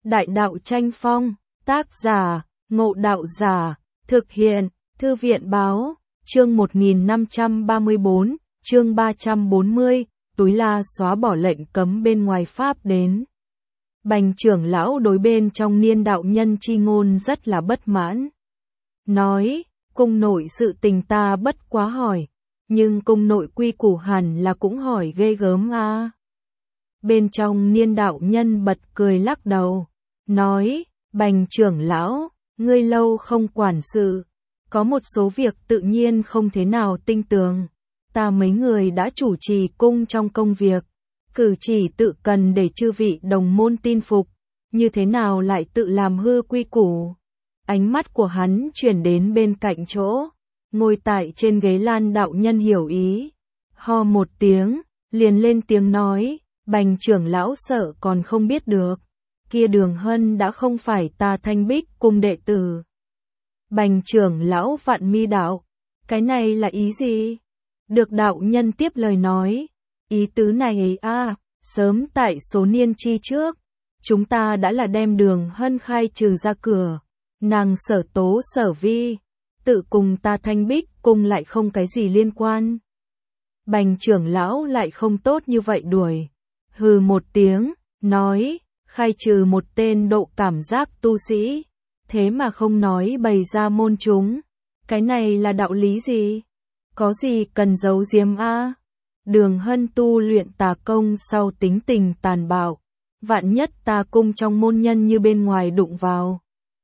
Đại đạo tranh phong, tác giả, Ngộ Đạo Giả, thực hiện, Thư viện báo, chương 1534, chương 340, Túi La xóa bỏ lệnh cấm bên ngoài Pháp đến. Bành trưởng lão đối bên trong Niên đạo nhân chi ngôn rất là bất mãn. Nói, cung nội sự tình ta bất quá hỏi, nhưng cung nội quy củ hẳn là cũng hỏi ghê gớm a. Bên trong Niên đạo nhân bật cười lắc đầu, nói, Bành trưởng lão, ngươi lâu không quản sự, có một số việc tự nhiên không thế nào tinh tường. Ta mấy người đã chủ trì cung trong công việc, cử chỉ tự cần để chư vị đồng môn tin phục, như thế nào lại tự làm hư quy củ. Ánh mắt của hắn chuyển đến bên cạnh chỗ, ngồi tại trên ghế Lan đạo nhân hiểu ý, ho một tiếng, liền lên tiếng nói, Bành trưởng lão sợ còn không biết được, kia Đường Hân đã không phải ta Thanh Bích cung đệ tử. Bành trưởng lão vạn mi đạo, cái này là ý gì? Được đạo nhân tiếp lời nói, ý tứ này sớm tại số niên chi trước, chúng ta đã là đem Đường Hân khai trừ ra cửa, nàng sở tố sở vi, tự cùng ta Thanh Bích cung lại không cái gì liên quan. Bành trưởng lão lại không tốt như vậy đuổi, hừ một tiếng, nói, khai trừ một tên độ cảm giác tu sĩ, thế mà không nói bày ra môn chúng, cái này là đạo lý gì? Có gì cần giấu giếm a? Đường Hân tu luyện tà công sau tính tình tàn bạo, vạn nhất ta cung trong môn nhân như bên ngoài đụng vào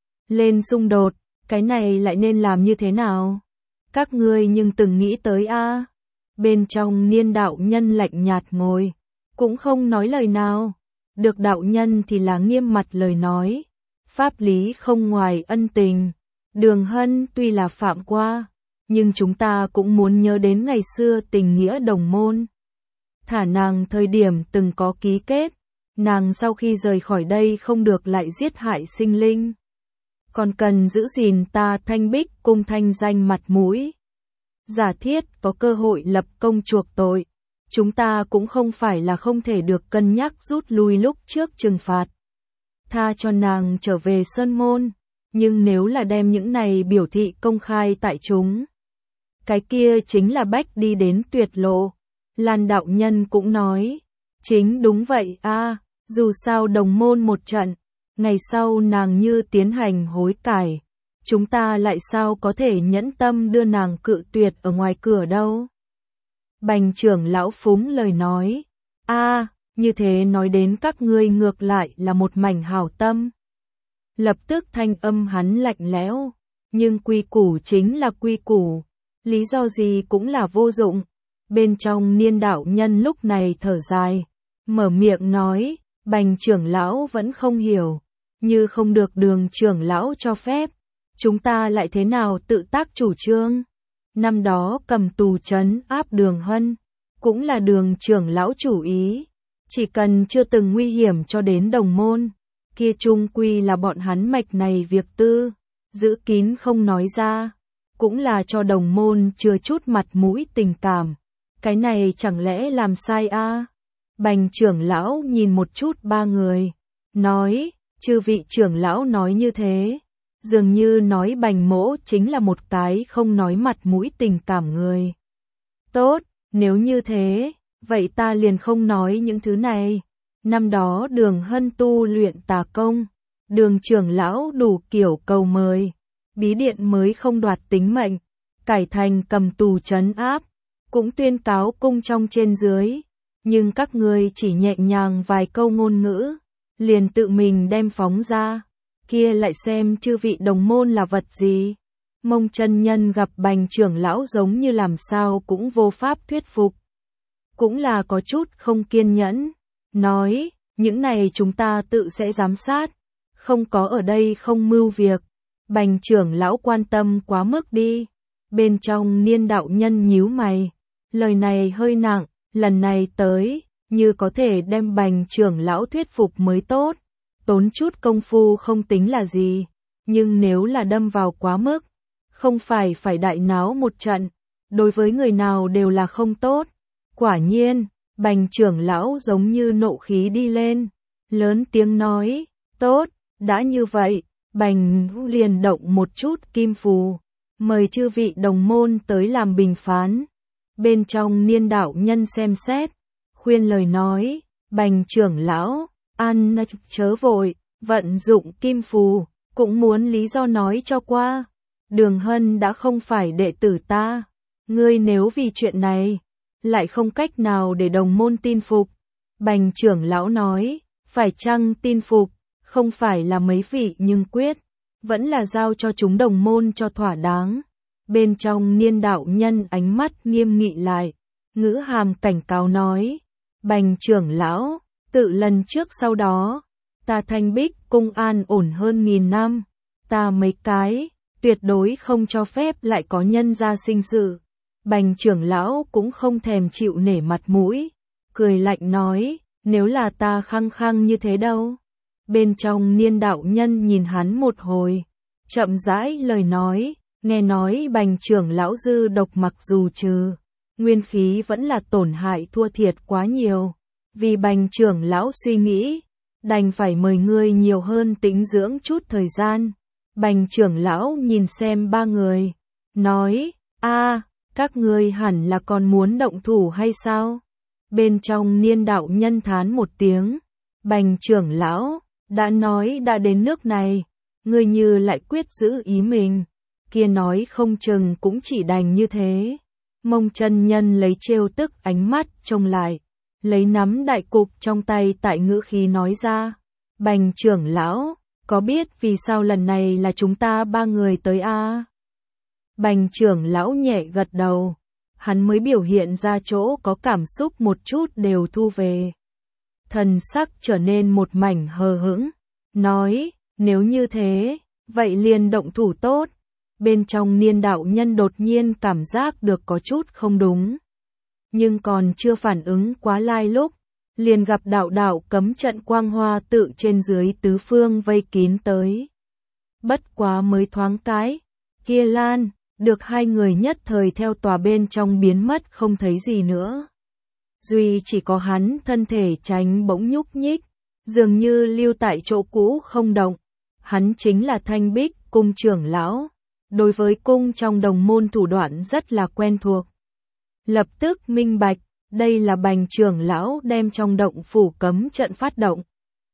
lên xung đột, cái này lại nên làm như thế nào? Các ngươi nhưng từng nghĩ tới a? Bên trong Niên đạo nhân lạnh nhạt ngồi, cũng không nói lời nào. Được đạo nhân thì là nghiêm mặt lời nói, pháp lý không ngoài ân tình, Đường Hân tuy là phạm qua, nhưng chúng ta cũng muốn nhớ đến ngày xưa tình nghĩa đồng môn. Thả nàng thời điểm từng có ký kết, nàng sau khi rời khỏi đây không được lại giết hại sinh linh, còn cần giữ gìn ta Thanh Bích cung thanh danh mặt mũi. Giả thiết có cơ hội lập công chuộc tội, chúng ta cũng không phải là không thể được cân nhắc rút lui lúc trước trừng phạt, tha cho nàng trở về sơn môn, nhưng nếu là đem những này biểu thị công khai tại chúng, cái kia chính là bách đi đến tuyệt lộ. Lan đạo nhân cũng nói, chính đúng vậy dù sao đồng môn một trận, ngày sau nàng như tiến hành hối cải, chúng ta lại sao có thể nhẫn tâm đưa nàng cự tuyệt ở ngoài cửa đâu. Bành trưởng lão phúng lời nói, như thế nói đến các ngươi ngược lại là một mảnh hảo tâm. Lập tức thanh âm hắn lạnh lẽo, nhưng quy củ chính là quy củ, lý do gì cũng là vô dụng. Bên trong Niên đạo nhân lúc này thở dài, mở miệng nói, Bành trưởng lão vẫn không hiểu, như không được Đường trưởng lão cho phép, chúng ta lại thế nào tự tác chủ trương. Năm đó cầm tù trấn áp Đường Hân, cũng là Đường trưởng lão chủ ý, chỉ cần chưa từng nguy hiểm cho đến đồng môn, kia chung quy là bọn hắn mạch này việc tư, giữ kín không nói ra, cũng là cho đồng môn chưa chút mặt mũi tình cảm, cái này chẳng lẽ làm sai Bành trưởng lão nhìn một chút ba người, nói, chư vị trưởng lão nói như thế, dường như nói Bành mỗ chính là một cái không nói mặt mũi tình cảm người. Tốt, nếu như thế, vậy ta liền không nói những thứ này. Năm đó Đường Hân tu luyện tà công, Đường trưởng lão đủ kiểu cầu mời, bí điện mới không đoạt tính mệnh, cải thành cầm tù trấn áp, cũng tuyên cáo cung trong trên dưới, nhưng các ngươi chỉ nhẹ nhàng vài câu ngôn ngữ, liền tự mình đem phóng ra, kia lại xem chư vị đồng môn là vật gì. Mông chân nhân gặp Bành trưởng lão giống như làm sao cũng vô pháp thuyết phục, cũng là có chút không kiên nhẫn, nói, những này chúng ta tự sẽ giám sát, không có ở đây không mưu việc. Bành trưởng lão quan tâm quá mức đi. Bên trong Niên đạo nhân nhíu mày, lời này hơi nặng, lần này tới, như có thể đem Bành trưởng lão thuyết phục mới tốt, tốn chút công phu không tính là gì, nhưng nếu là đâm vào quá mức, không phải đại náo một trận, đối với người nào đều là không tốt. Quả nhiên, Bành trưởng lão giống như nộ khí đi lên, lớn tiếng nói, Tốt, đã như vậy, Bành liền động một chút kim phù, mời chư vị đồng môn tới làm bình phán. Bên trong Niên đạo nhân xem xét, khuyên lời nói, Bành trưởng lão, ăn chớ vội, vận dụng kim phù, cũng muốn lý do nói cho qua. Đường Hân đã không phải đệ tử ta, ngươi nếu vì chuyện này, lại không cách nào để đồng môn tin phục. Bành trưởng lão nói, phải chăng tin phục, không phải là mấy vị nhưng quyết, vẫn là giao cho chúng đồng môn cho thỏa đáng. Bên trong Niên đạo nhân ánh mắt nghiêm nghị lại, ngữ hàm cảnh cáo nói, Bành trưởng lão, tự lần trước sau đó, ta Thanh Bích cung an ổn hơn 1000 năm, ta mấy cái, tuyệt đối không cho phép lại có nhân gia sinh sự. Bành trưởng lão cũng không thèm chịu nể mặt mũi, cười lạnh nói, nếu là ta khăng khăng như thế đâu. Bên trong Niên đạo nhân nhìn hắn một hồi, chậm rãi lời nói, nghe nói Bành trưởng lão dư độc mặc dù trừ, nguyên khí vẫn là tổn hại thua thiệt quá nhiều. Vì Bành trưởng lão suy nghĩ, đành phải mời ngươi nhiều hơn tĩnh dưỡng chút thời gian. Bành trưởng lão nhìn xem ba người, nói, các ngươi hẳn là còn muốn động thủ hay sao? Bên trong Niên đạo nhân thán một tiếng, Bành trưởng lão, đã nói đã đến nước này, ngươi như lại quyết giữ ý mình, kia nói không chừng cũng chỉ đành như thế. Mông chân nhân lấy trêu tức ánh mắt trông lại, lấy nắm đại cục trong tay tại ngữ khí nói ra, Bành trưởng lão, có biết vì sao lần này là chúng ta ba người tới a? Bành trưởng lão nhẹ gật đầu, hắn mới biểu hiện ra chỗ có cảm xúc một chút đều thu về. Thần sắc trở nên một mảnh hờ hững, nói, nếu như thế, vậy liền động thủ tốt. Bên trong Niên đạo nhân đột nhiên cảm giác được có chút không đúng. Nhưng còn chưa phản ứng quá lai lúc, liền gặp đạo cấm trận quang hoa tự trên dưới tứ phương vây kín tới. Bất quá mới thoáng cái, kia lan, được hai người nhất thời theo tòa bên trong biến mất không thấy gì nữa. Duy chỉ có hắn thân thể tránh bỗng nhúc nhích, dường như lưu tại chỗ cũ không động. Hắn chính là Thanh Bích cung trưởng lão, đối với cung trong đồng môn thủ đoạn rất là quen thuộc. Lập tức minh bạch, đây là Bành trưởng lão đem trong động phủ cấm trận phát động.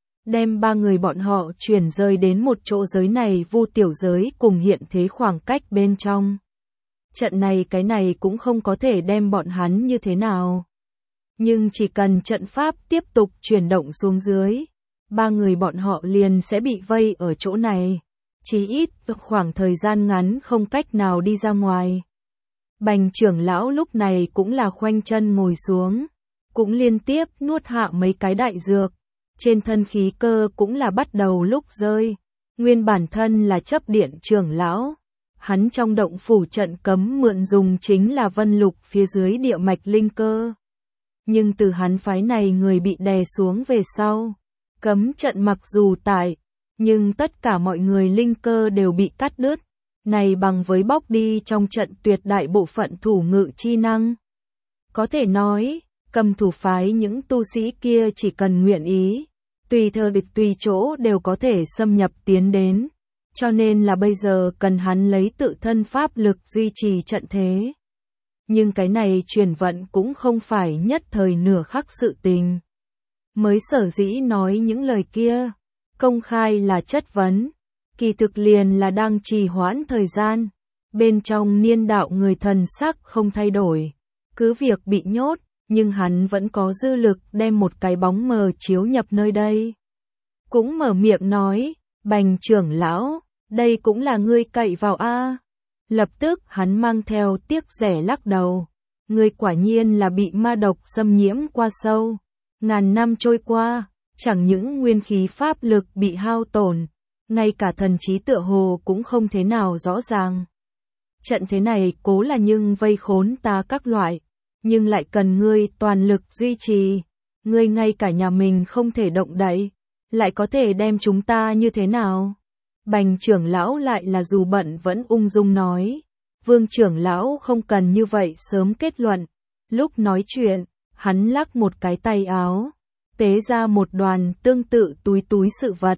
Đem ba người bọn họ chuyển rời đến một chỗ giới này vu tiểu giới cùng hiện thế khoảng cách bên trong. Trận này cái này cũng không có thể đem bọn hắn như thế nào. Nhưng chỉ cần trận pháp tiếp tục chuyển động xuống dưới, ba người bọn họ liền sẽ bị vây ở chỗ này. Chí ít khoảng thời gian ngắn không cách nào đi ra ngoài. Bành trưởng lão lúc này cũng là khoanh chân ngồi xuống, cũng liên tiếp nuốt hạ mấy cái đại dược. Trên thân khí cơ cũng là bắt đầu lúc rơi. Nguyên bản thân là chấp điện trưởng lão, hắn trong động phủ trận cấm mượn dùng chính là vân lục phía dưới địa mạch linh cơ. Nhưng từ hắn phái này người bị đè xuống về sau, cấm trận mặc dù tại, nhưng tất cả mọi người linh cơ đều bị cắt đứt, này bằng với bóc đi trong trận tuyệt đại bộ phận thủ ngự chi năng. Có thể nói, cầm thủ phái những tu sĩ kia chỉ cần nguyện ý, tùy thời tùy chỗ đều có thể xâm nhập tiến đến, cho nên là bây giờ cần hắn lấy tự thân pháp lực duy trì trận thế. Nhưng cái này truyền vận cũng không phải nhất thời nửa khắc sự tình. Mới sở dĩ nói những lời kia, công khai là chất vấn, kỳ thực liền là đang trì hoãn thời gian. Bên trong Niên đạo người thần sắc không thay đổi, cứ việc bị nhốt, nhưng hắn vẫn có dư lực đem một cái bóng mờ chiếu nhập nơi đây. Cũng mở miệng nói, Bành trưởng lão, đây cũng là ngươi cậy vào a. Lập tức hắn mang theo tiếc rẻ lắc đầu, ngươi quả nhiên là bị ma độc xâm nhiễm qua sâu. Ngàn năm trôi qua, chẳng những nguyên khí pháp lực bị hao tổn, ngay cả thần trí tựa hồ cũng không thế nào rõ ràng. Trận thế này cố là nhưng vây khốn ta các loại, nhưng lại cần ngươi toàn lực duy trì, ngươi ngay cả nhà mình không thể động đậy, lại có thể đem chúng ta như thế nào? Bành trưởng lão lại là dù bận vẫn ung dung nói, Vương trưởng lão không cần như vậy sớm kết luận. Lúc nói chuyện, hắn lắc một cái tay áo, tế ra một đoàn tương tự túi sự vật,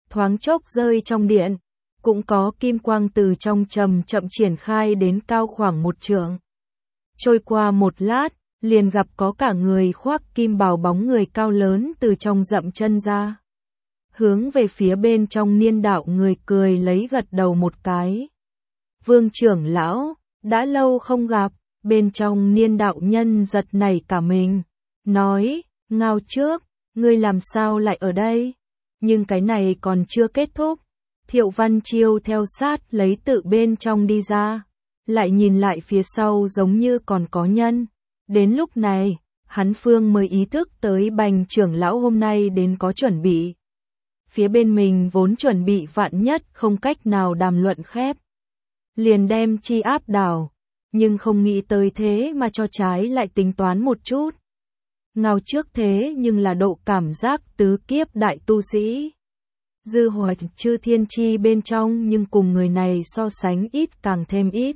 thoáng chốc rơi trong điện, cũng có kim quang từ trong chậm chậm triển khai đến cao khoảng 1 trượng. Trôi qua một lát, liền gặp có cả người khoác kim bào bóng người cao lớn từ trong dậm chân ra. Hướng về phía bên trong Niên đạo người cười lấy gật đầu một cái. Vương trưởng lão, đã lâu không gặp, bên trong Niên đạo nhân giật nảy cả mình. Nói, Ngao trước, ngươi làm sao lại ở đây? Nhưng cái này còn chưa kết thúc. Thiệu Văn Chiêu theo sát lấy tự bên trong đi ra. Lại nhìn lại phía sau giống như còn có nhân. Đến lúc này, hắn Phương mới ý thức tới Bành trưởng lão hôm nay đến có chuẩn bị. Phía bên mình vốn chuẩn bị vạn nhất không cách nào đàm luận khép. Liền đem chi áp đảo, nhưng không nghĩ tới thế mà cho trái lại tính toán một chút. Ngao trước thế nhưng là độ cảm giác tứ kiếp đại tu sĩ. Dư hoài chư thiên chi bên trong nhưng cùng người này so sánh ít càng thêm ít.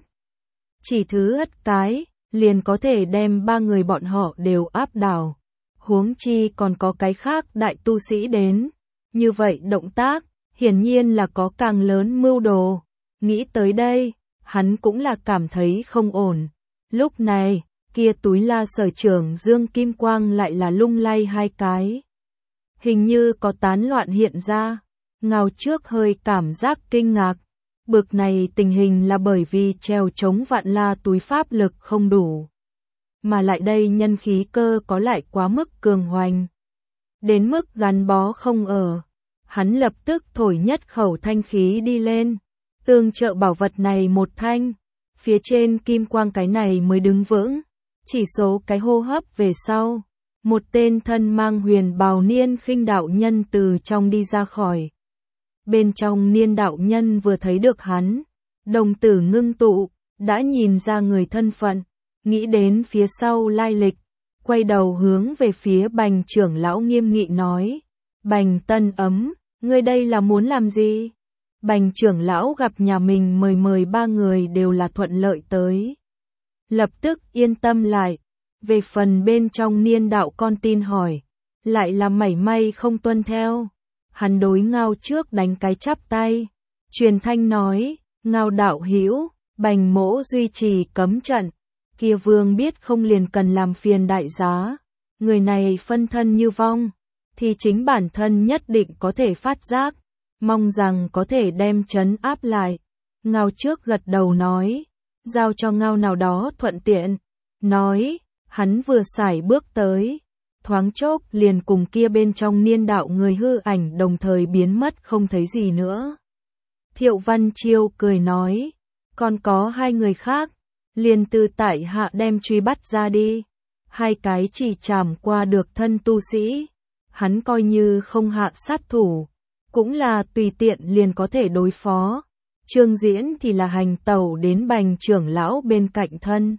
Chỉ thứ ất cái, liền có thể đem 3 người bọn họ đều áp đảo. Huống chi còn có cái khác đại tu sĩ đến. Như vậy động tác, hiển nhiên là có càng lớn mưu đồ. Nghĩ tới đây, hắn cũng là cảm thấy không ổn. Lúc này, kia túi la sở trưởng Dương Kim Quang lại là lung lay 2 cái. Hình như có tán loạn hiện ra. Ngao trước hơi cảm giác kinh ngạc. Bực này tình hình là bởi vì treo chống vạn la túi pháp lực không đủ. Mà lại đây nhân khí cơ có lại quá mức cường hoành. Đến mức gắn bó không ở. Hắn lập tức thổi nhất khẩu thanh khí đi lên. Tương trợ bảo vật này một thanh. Phía trên kim quang cái này mới đứng vững. Chỉ số cái hô hấp về sau. Một tên thân mang huyền bào niên khinh đạo nhân từ trong đi ra khỏi. Bên trong Niên đạo nhân vừa thấy được hắn, đồng tử ngưng tụ, đã nhìn ra người thân phận, nghĩ đến phía sau lai lịch, quay đầu hướng về phía Bành trưởng lão nghiêm nghị nói, Bành Tân Ấm, ngươi đây là muốn làm gì? Bành trưởng lão gặp nhà mình mời 3 người đều là thuận lợi tới. Lập tức yên tâm lại, về phần bên trong Niên đạo con tin hỏi, lại là mảy may không tuân theo. Hắn đối Ngao trước đánh cái chắp tay, truyền thanh nói, Ngao đạo hữu, Bành mỗ duy trì cấm trận, kia vương biết không liền cần làm phiền đại giá, người này phân thân như vong, thì chính bản thân nhất định có thể phát giác, mong rằng có thể đem trấn áp lại. Ngao trước gật đầu nói, giao cho Ngao nào đó thuận tiện, nói, hắn vừa xài bước tới. Thoáng chốc liền cùng kia bên trong Niên đạo người hư ảnh đồng thời biến mất không thấy gì nữa. Thiệu Văn Chiêu cười nói, còn có 2 người khác, liền từ tại hạ đem truy bắt ra đi. 2 cái chỉ chạm qua được thân tu sĩ, hắn coi như không hạ sát thủ, cũng là tùy tiện liền có thể đối phó. Trương Diễn thì là hành tẩu đến Bành trưởng lão bên cạnh thân.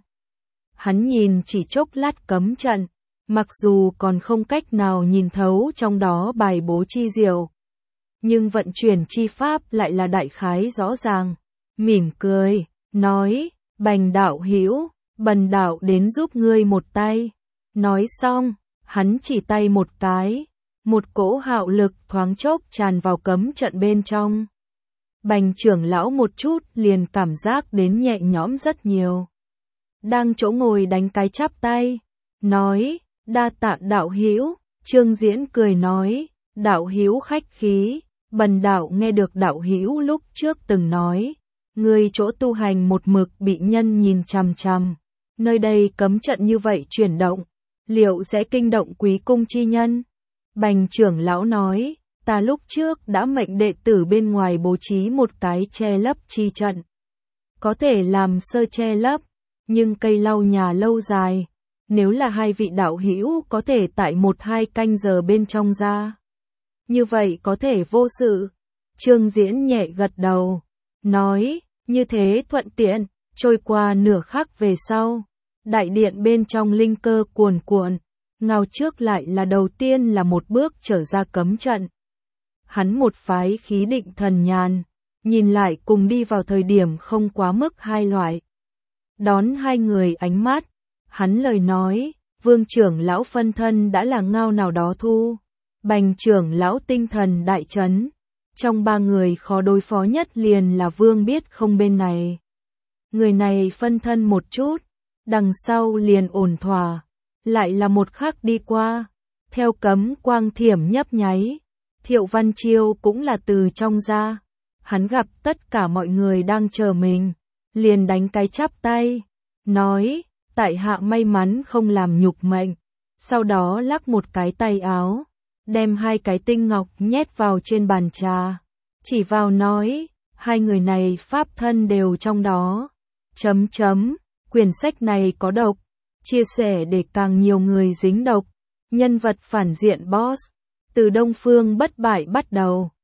Hắn nhìn chỉ chốc lát cấm trận. Mặc dù còn không cách nào nhìn thấu trong đó bài bố chi diệu, nhưng vận chuyển chi pháp lại là đại khái rõ ràng. Mỉm cười, nói, Bành đạo hữu, bần đạo đến giúp ngươi một tay. Nói xong, hắn chỉ tay một cái, một cỗ hạo lực thoáng chốc tràn vào cấm trận bên trong. Bành trưởng lão một chút liền cảm giác đến nhẹ nhõm rất nhiều. Đang chỗ ngồi đánh cái chắp tay, nói, đa tạ đạo hữu. Trương Diễn cười nói, đạo hữu khách khí, bần đạo nghe được đạo hữu lúc trước từng nói, người chỗ tu hành một mực bị nhân nhìn chằm chằm, nơi đây cấm trận như vậy chuyển động, liệu sẽ kinh động quý cung chi nhân? Bành trưởng lão nói, ta lúc trước đã mệnh đệ tử bên ngoài bố trí một cái che lấp chi trận, có thể làm sơ che lấp, nhưng cây lau nhà lâu dài. Nếu là 2 vị đạo hữu có thể tại 1-2 canh giờ bên trong ra, như vậy có thể vô sự. Trương Diễn nhẹ gật đầu, nói, như thế thuận tiện. Trôi qua nửa khắc về sau, đại điện bên trong linh cơ cuồn cuộn, Ngao trước lại là đầu tiên là một bước trở ra cấm trận. Hắn một phái khí định thần nhàn, nhìn lại cùng đi vào thời điểm không quá mức 2 loại. Đón 2 người ánh mắt, hắn lời nói, Vương trưởng lão phân thân đã là Ngao nào đó thu. Bành trưởng lão tinh thần đại chấn, Trong ba người khó đối phó nhất liền là Vương Biết Không bên này. Người này phân thân một chút, đằng sau liền ổn thỏa, lại là một khắc đi qua, theo cấm quang thiểm nhấp nháy, Thiệu Văn Chiêu cũng là từ trong ra, hắn gặp tất cả mọi người đang chờ mình, liền đánh cái chắp tay, nói, tại hạ may mắn không làm nhục mệnh, sau đó lắc một cái tay áo, đem hai cái tinh ngọc nhét vào trên bàn trà, chỉ vào nói, hai người này pháp thân đều trong đó. Quyển sách này có độc, chia sẻ để càng nhiều người dính độc. Nhân vật phản diện boss, từ Đông Phương Bất Bại bắt đầu.